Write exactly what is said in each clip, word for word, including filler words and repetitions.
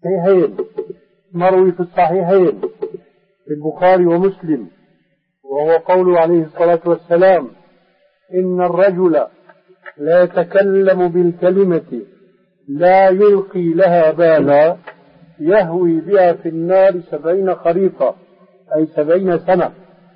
الصحيحين مروي في الصحيحين في البخاري ومسلم، وهو قوله عليه الصلاة والسلام: إن الرجل لا يتكلم بالكلمة لا يلقي لها بالا يهوي بها في النار سبعين خريفا، أي سبعين سنة.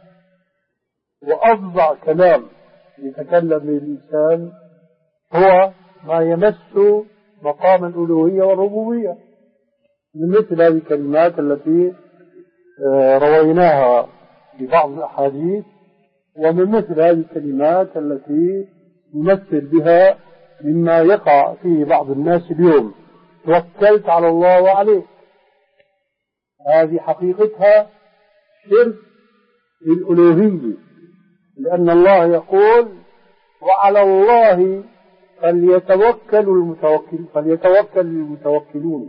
وأفظع كلام يتكلم به الإنسان هو ما يمس مقام الألوهية والربوبية، من مثل هذه الكلمات التي رويناها في بعض الأحاديث، ومن مثل هذه الكلمات التي يمثل بها مما يقع فيه بعض الناس اليوم: توكلت على الله وعليك. هذه حقيقتها شرك الألوهية، لأن الله يقول: وعلى الله فليتوكل المتوكل فليتوكل المتوكلون،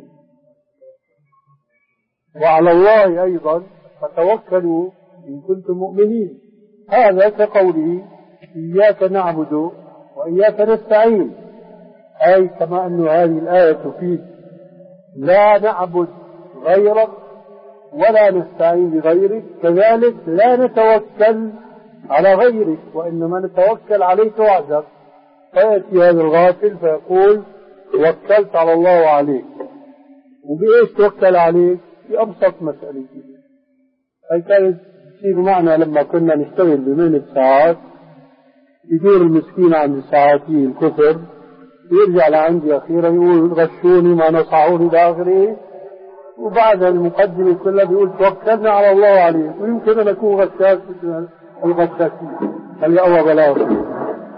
وعلى الله أيضا فتوكلوا إن كنتم مؤمنين. هذا كقوله: إياك نعبد وإياك نستعين، أي كما أن هذه الآية تفيد لا نعبد غيرك ولا نستعين بغيرك، كذلك لا نتوكل على غيرك وإنما نتوكل عليك وحدك. فيأتي هذا الغافل فيقول: توكلت على الله وعليك. وبإيش توكل عليك؟ بأبسط مسألة. هي كانت تصير معنا لما كنا نشتغل بمهنة ساعات، يدور المسكين عند ساعاتي الكفر، يرجع لعندي أخيرا يقول: غشوني ما نصحوني إلى آخره، وبعد المقدمة كلها بيقول: توكلنا على الله وعليه. ويمكن أن أكون غشاش مثل الغشاشين اللي أول بلاغ.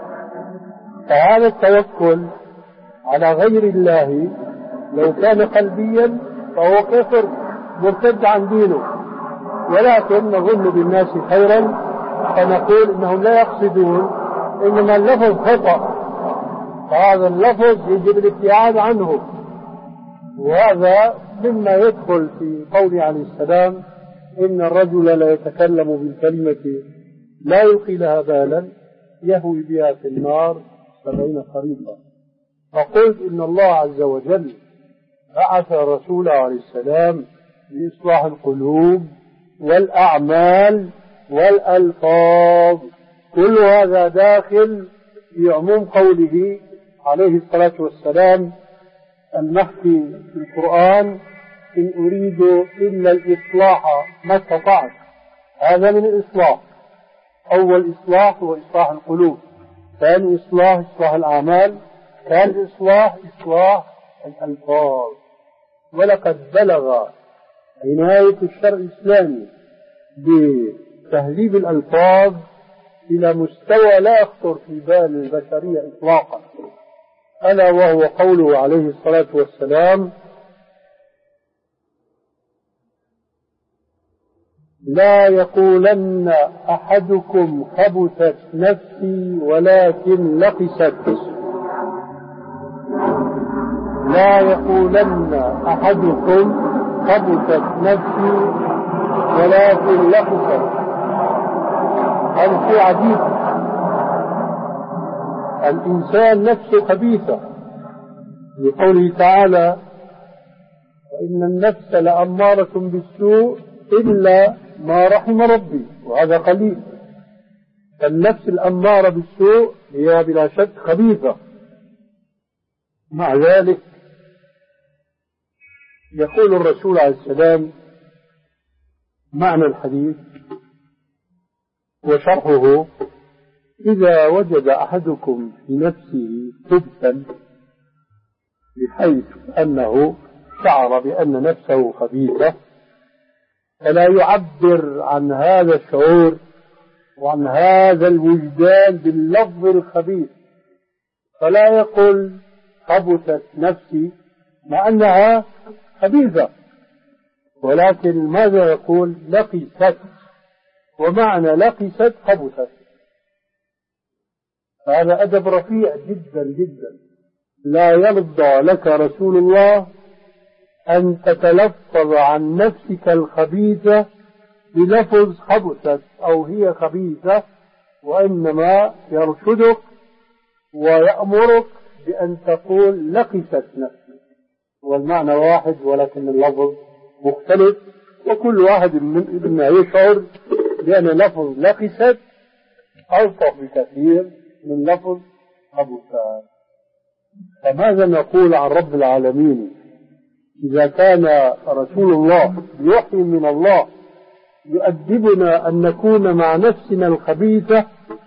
فهذا التوكل على غير الله لو كان قلبيا فهو كفر مرتد عن دينه، ولكن نظن بالناس خيرا فنقول إنهم لا يقصدون، إنما اللفظ خطأ، فهذا اللفظ يجب الابتعاد عنه. وهذا مما يدخل في قوله عليه السلام: إن الرجل لا يتكلم بالكلمة لا يلقي لها بالا يهوي بها في النار سبعين خريفا. فقلت إن الله عز وجل بعث رسوله عليه السلام لإصلاح القلوب والأعمال والألفاظ، كل هذا داخل في عموم قوله عليه الصلاة والسلام المحكي في القرآن: إن أريد إلا الإصلاح ما استطعت. هذا من الإصلاح. أول إصلاح هو إصلاح القلوب، ثاني إصلاح إصلاح الأعمال، ثالث إصلاح إصلاح الألفاظ. ولقد بلغ عناية الشرع الإسلامي بتهذيب الألفاظ إلى مستوى لا يخطر في بال البشرية إطلاقا، ألا وهو قوله عليه الصلاة والسلام: لا يقولن أحدكم خبثت نفسي ولكن لقست. لا يقولن أحدكم خبثت نفسي ولكن لقست. هذا شيء عجيب. الإنسان نفسه خبيثة، لقوله تعالى: وإن النفس لأمارة بالسوء إلا ما رحم ربي، وهذا قليل. فالنفس الأمارة بالسوء هي بلا شك خبيثة. مع ذلك يقول الرسول عليه السلام معنى الحديث وشرحه: إذا وجد أحدكم في نفسه خبثا، بحيث أنه شعر بأن نفسه خبيثة، فلا يعبر عن هذا الشعور وعن هذا الوجدان باللفظ الخبيث، فلا يقول خبثت نفسي مع أنها خبيثة، ولكن ماذا يقول؟ لقست. ومعنى لقست خبثت. هذا أدب رفيع جدا جدا. لا يرضى لك رسول الله أن تتلفظ عن نفسك الخبيثة بلفظ خبثت أو هي خبيثة، وإنما يرشدك ويأمرك بأن تقول لقست نفسي. والمعنى واحد ولكن اللفظ مختلف، وكل واحد منا يشعر بأن لفظ لقست ألطف بكثير من لفظ خبثان. فماذا نقول عن رب العالمين إذا كان رسول الله بوحي من الله يؤدبنا أن نكون مع نفسنا الخبيثة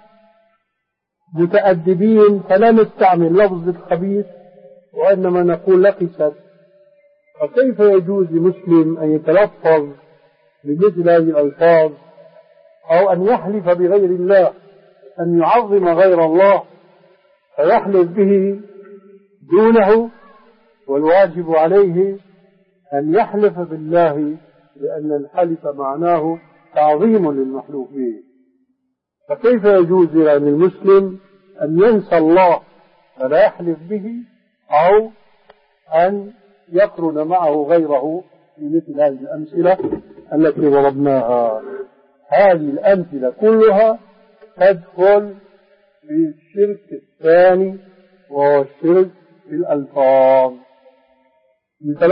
متأدبين فلا نستعمل لفظ الخبيث وإنما نقول لقست؟ فكيف يجوز لمسلم أن يتلفظ بمثل هذه الألفاظ أو أن يحلف بغير الله، أن يعظم غير الله فيحلف به دونه، والواجب عليه أن يحلف بالله، لأن الحلف معناه تعظيم للمحلوف به. فكيف يجوز لأن المسلم أن ينسى الله فلا يحلف به، أو أن يقرن معه غيره في مثل هذه الأمثلة التي ضربناها؟ هذه الأمثلة كلها تدخل في الشرك الثاني وهو الشرك بالألفاظ.